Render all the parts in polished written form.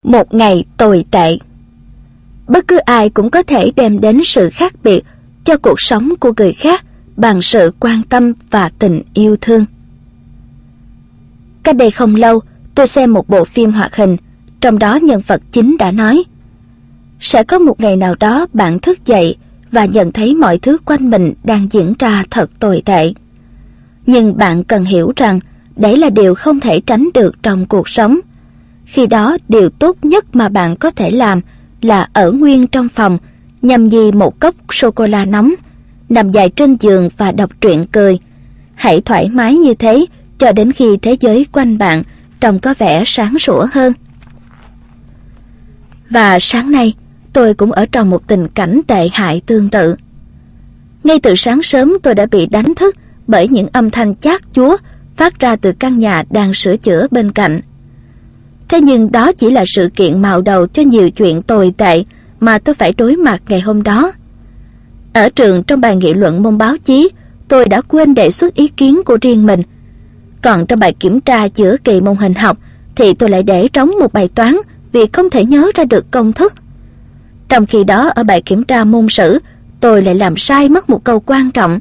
Một ngày tồi tệ. Bất cứ ai cũng có thể đem đến sự khác biệt cho cuộc sống của người khác bằng sự quan tâm và tình yêu thương. Cách đây không lâu, tôi xem một bộ phim hoạt hình, trong đó nhân vật chính đã nói: sẽ có một ngày nào đó bạn thức dậy và nhận thấy mọi thứ quanh mình đang diễn ra thật tồi tệ. Nhưng bạn cần hiểu rằng đấy là điều không thể tránh được trong cuộc sống. Khi đó, điều tốt nhất mà bạn có thể làm là ở nguyên trong phòng, nhâm nhi một cốc sô-cô-la nóng, nằm dài trên giường và đọc truyện cười. Hãy thoải mái như thế cho đến khi thế giới quanh bạn trông có vẻ sáng sủa hơn. Và sáng nay, tôi cũng ở trong một tình cảnh tệ hại tương tự. Ngay từ sáng sớm tôi đã bị đánh thức bởi những âm thanh chát chúa phát ra từ căn nhà đang sửa chữa bên cạnh. Thế nhưng đó chỉ là sự kiện mào đầu cho nhiều chuyện tồi tệ mà tôi phải đối mặt ngày hôm đó. Ở trường, trong bài nghị luận môn báo chí, tôi đã quên đề xuất ý kiến của riêng mình. Còn trong bài kiểm tra giữa kỳ môn hình học thì tôi lại để trống một bài toán vì không thể nhớ ra được công thức. Trong khi đó, ở bài kiểm tra môn sử, tôi lại làm sai mất một câu quan trọng.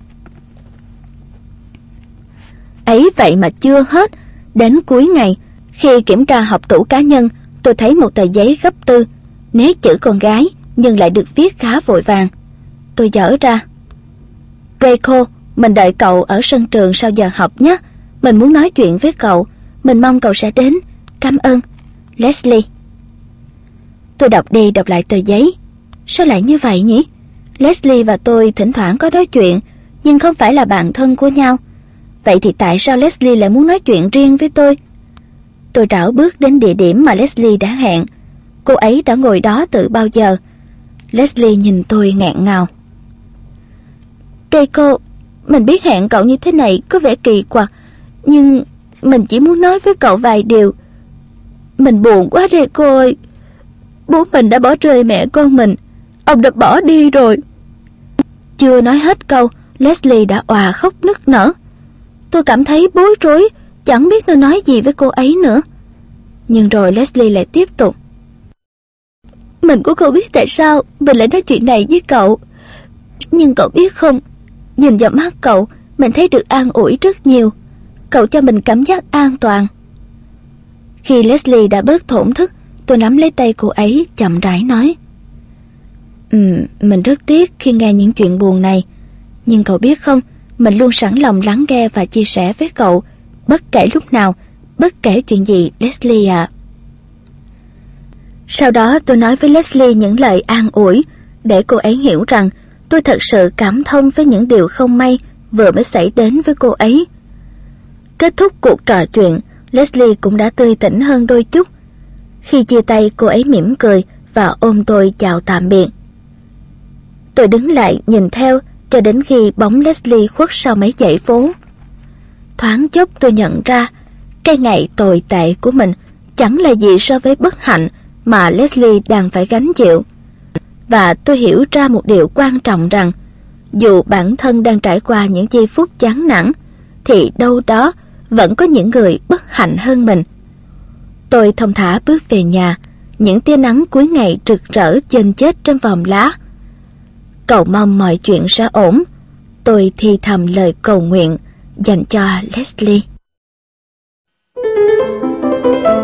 Ấy vậy mà chưa hết, đến cuối ngày, khi kiểm tra học tủ cá nhân, tôi thấy một tờ giấy gấp tư, nét chữ con gái nhưng lại được viết khá vội vàng. Tôi dở ra: Draco, mình đợi cậu ở sân trường sau giờ học nhé. Mình muốn nói chuyện với cậu. Mình mong cậu sẽ đến. Cảm ơn. Leslie. Tôi đọc đi đọc lại tờ giấy. Sao lại như vậy nhỉ? Leslie và tôi thỉnh thoảng có nói chuyện, nhưng không phải là bạn thân của nhau. Vậy thì tại sao Leslie lại muốn nói chuyện riêng với tôi? Tôi rảo bước đến địa điểm mà Leslie đã hẹn. Cô ấy đã ngồi đó từ bao giờ. Leslie nhìn tôi nghẹn ngào. Draco, mình biết hẹn cậu như thế này có vẻ kỳ quặc, nhưng mình chỉ muốn nói với cậu vài điều. Mình buồn quá Draco ơi. Bố mình đã bỏ rơi mẹ con mình. Ông đã bỏ đi rồi. Chưa nói hết câu, Leslie đã òa khóc nức nở. Tôi cảm thấy bối rối, chẳng biết nên nói gì với cô ấy nữa. Nhưng rồi Leslie lại tiếp tục. Mình cũng không biết tại sao mình lại nói chuyện này với cậu. Nhưng cậu biết không, nhìn vào mắt cậu, mình thấy được an ủi rất nhiều. Cậu cho mình cảm giác an toàn. Khi Leslie đã bớt thổn thức, tôi nắm lấy tay cô ấy chậm rãi nói: mình rất tiếc khi nghe những chuyện buồn này. Nhưng cậu biết không, mình luôn sẵn lòng lắng nghe và chia sẻ với cậu, bất kể lúc nào, bất kể chuyện gì, Leslie ạ. Sau đó tôi nói với Leslie những lời an ủi, để cô ấy hiểu rằng tôi thật sự cảm thông với những điều không may vừa mới xảy đến với cô ấy. Kết thúc cuộc trò chuyện, Leslie cũng đã tươi tỉnh hơn đôi chút. Khi chia tay, cô ấy mỉm cười và ôm tôi chào tạm biệt. Tôi đứng lại nhìn theo cho đến khi bóng Leslie khuất sau mấy dãy phố. Thoáng chốc tôi nhận ra cái ngày tồi tệ của mình chẳng là gì so với bất hạnh mà Leslie đang phải gánh chịu. Và tôi hiểu ra một điều quan trọng rằng dù bản thân đang trải qua những giây phút chán nản thì đâu đó vẫn có những người bất hạnh hơn mình. Tôi thong thả bước về nhà, những tia nắng cuối ngày rực rỡ chênh chết trên vòm lá. Cầu mong mọi chuyện sẽ ổn. Tôi thì thầm lời cầu nguyện dành cho Leslie.